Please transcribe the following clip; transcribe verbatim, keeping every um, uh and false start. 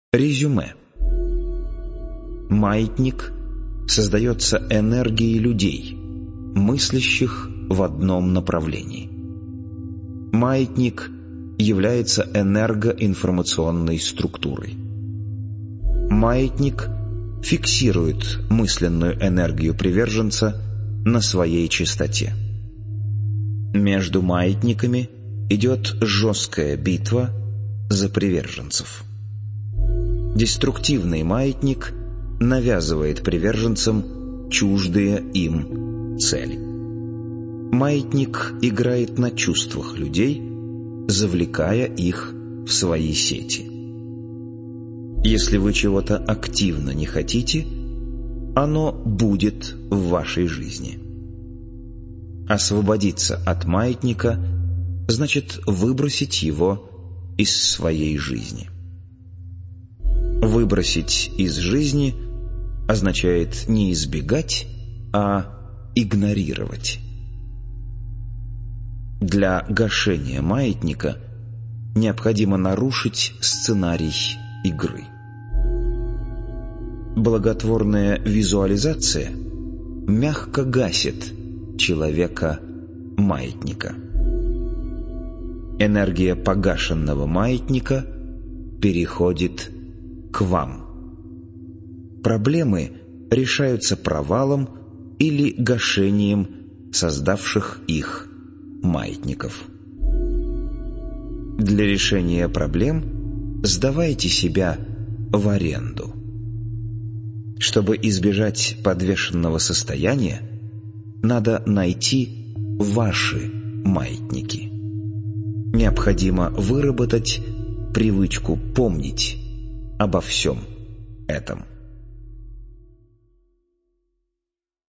Резюме. Маятник создается энергией людей, мыслящих в одном направлении. Маятник является энергоинформационной структурой. Маятник фиксирует мысленную энергию приверженца на своей частоте. Между маятниками идет жесткая битва за приверженцев. Деструктивный маятник навязывает приверженцам чуждые им цели. Маятник играет на чувствах людей, завлекая их в свои сети. Если вы чего-то активно не хотите, оно будет в вашей жизни. Освободиться от маятника значит выбросить его из своей жизни. Выбросить из жизни означает не избегать, а игнорировать. Для гашения маятника необходимо нарушить сценарий игры. Благотворная визуализация мягко гасит человека-маятника. Энергия погашенного маятника переходит к вам. Проблемы решаются провалом или гашением создавших их маятников. Для решения проблем сдавайте себя в аренду. Чтобы избежать подвешенного состояния, надо найти ваши маятники. Необходимо выработать привычку помнить обо всем этом.